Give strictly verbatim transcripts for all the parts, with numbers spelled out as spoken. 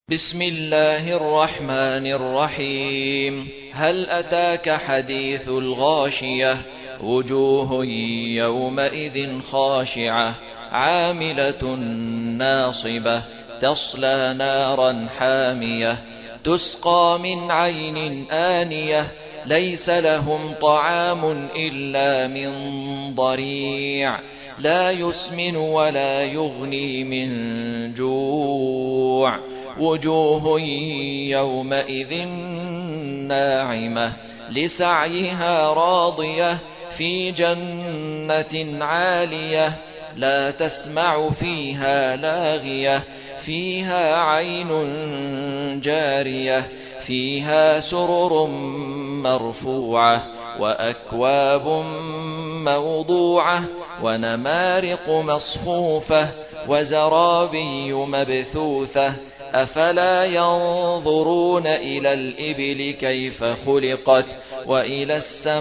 بسم الله الرحمن الرحيم. هل أتاك حديث الغاشية؟ وجوه يومئذ خاشعة عاملة ناصبة تصلى نارا حامية تسقى من عين آنية ليس لهم طعام إلا من ضريع لا يسمن ولا يغني من جوع. وجوه يومئذ ناعمة لسعيها راضية في جنة عالية لا تسمع فيها لاغية فيها عين جارية فيها سرر مرفوعة وأكواب موضوعة ونمارق مصفوفة وزرابي مبثوثة أفلا ينظرون إلى الإبل كيف خلقت وإلى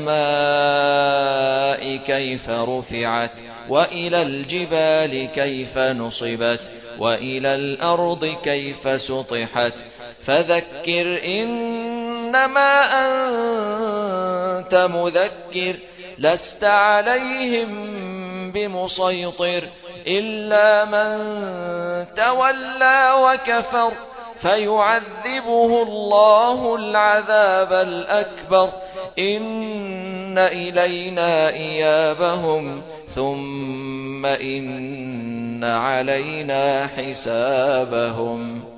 السماء كيف رفعت وإلى الجبال كيف نصبت وإلى الأرض كيف سطحت فذكر إنما أنت مذكر لست عليهم بمسيطر إلا من تولى وكفر فيعذبه الله العذاب الأكبر إن إلينا إيابهم ثم إن علينا حسابهم.